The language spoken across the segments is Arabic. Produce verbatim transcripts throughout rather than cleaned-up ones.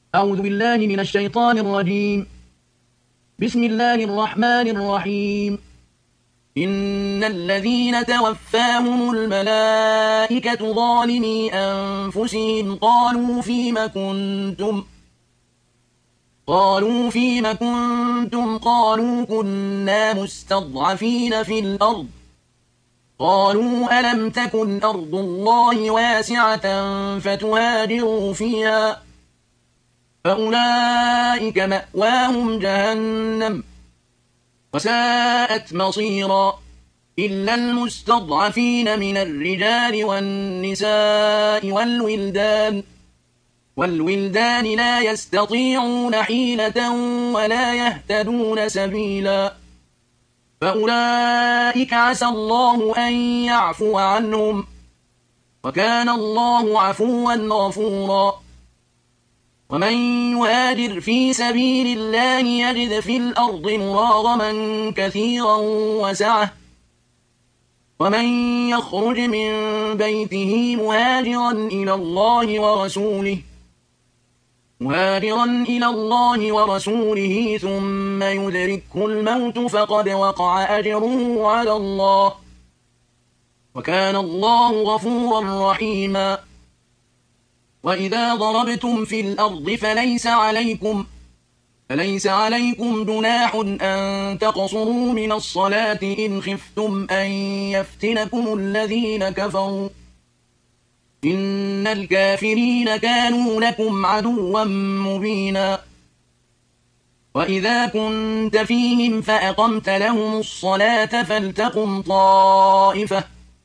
أعوذ بالله من الشيطان الرجيم. بسم الله الرحمن الرحيم. إن الذين توفاهم الملائكة ظالمي أنفسهم قالوا فيم كنتم قالوا فيم كنتم قالوا كنا مستضعفين في الأرض قالوا ألم تكن أرض الله واسعة فتهاجروا فيها فأولئك مأواهم جهنم وساءت مصيرا إلا المستضعفين من الرجال والنساء والولدان والولدان لا يستطيعون حيلة ولا يهتدون سبيلا فأولئك عسى الله أن يعفو عنهم وكان الله عفوا غفورا ومن يهاجر في سبيل الله يجد في الأرض مراغما كثيرا وسعة ومن يخرج من بيته مهاجرا إلى الله ورسوله مهاجرا إلى الله ورسوله ثم يدركه الموت فقد وقع أجره على الله وكان الله غفورا رحيما وإذا ضربتم في الأرض فليس عليكم فليس عليكم جناح أن تقصروا من الصلاة إن خفتم أن يفتنكم الذين كفروا إن الكافرين كانوا لكم عدوا مبينا وإذا كنت فيهم فأقمت لهم الصلاة فلتقم طائفة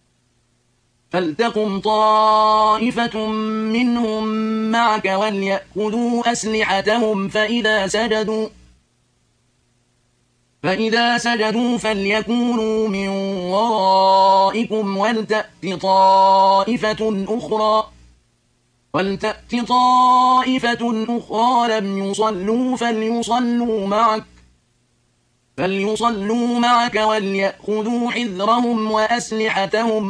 فلتقم طائفة منهم معك وليأخذوا أسلحتهم فإذا سجدوا فإذا سجدوا فليكونوا من ورائكم ولتأت طائفة أخرى ولتأت طائفة أخرى لم يصلوا فليصلوا معك فليصلوا معك وليأخذوا حذرهم وأسلحتهم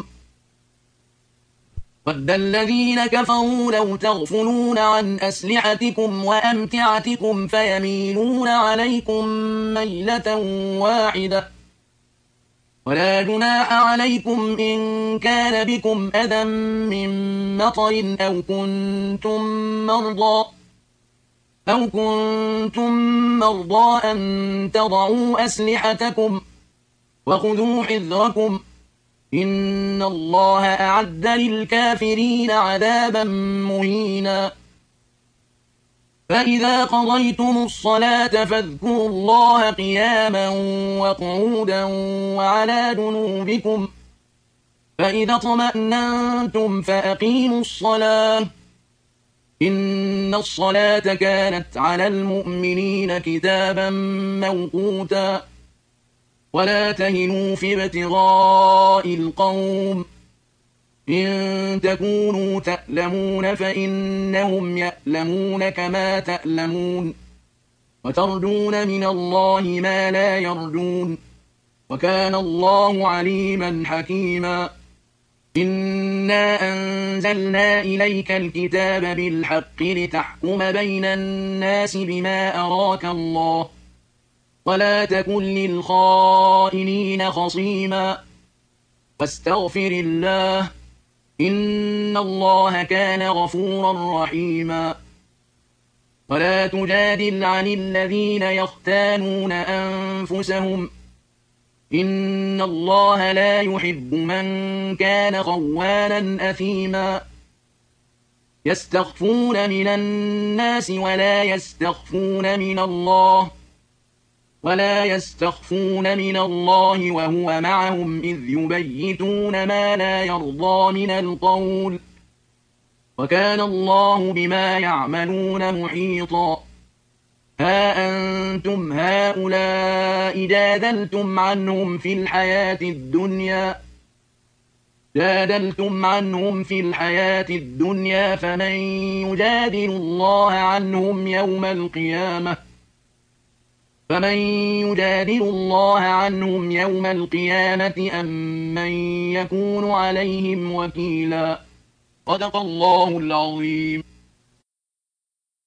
ود الذين كفروا لو تغفلون عن أسلحتكم وأمتعتكم فيميلون عليكم ميلة واحدة ولا جناح عليكم إن كان بكم أذى من مطر أو كنتم مرضى أو كنتم مرضى أن تضعوا أسلحتكم وخذوا حذركم إن الله أعد للكافرين عذابا مهينا فإذا قضيتم الصلاة فاذكروا الله قياما وقعودا وعلى جنوبكم فإذا اطمأننتم فأقيموا الصلاة إن الصلاة كانت على المؤمنين كتابا موقوتا ولا تهنوا في ابتغاء القوم إن تكونوا تألمون فإنهم يألمون كما تألمون وترجون من الله ما لا يرجون وكان الله عليما حكيما إنا أنزلنا إليك الكتاب بالحق لتحكم بين الناس بما أراك الله ولا تكن للخائنين خصيما واستغفر الله إن الله كان غفورا رحيما ولا تجادل عن الذين يختانون أنفسهم إن الله لا يحب من كان خوانا أثيما يستخفون من الناس ولا يستخفون من الله ولا يستخفون من الله وهو معهم إذ يبيتون ما لا يرضى من القول وكان الله بما يعملون محيطا ها أنتم هؤلاء جادلتم عنهم في الحياة الدنيا جادلتم عنهم في الحياة الدنيا فمن يجادل الله عنهم يوم القيامة فمن يجادل الله عنهم يوم القيامة أم من يكون عليهم وكيلا صدق الله العظيم.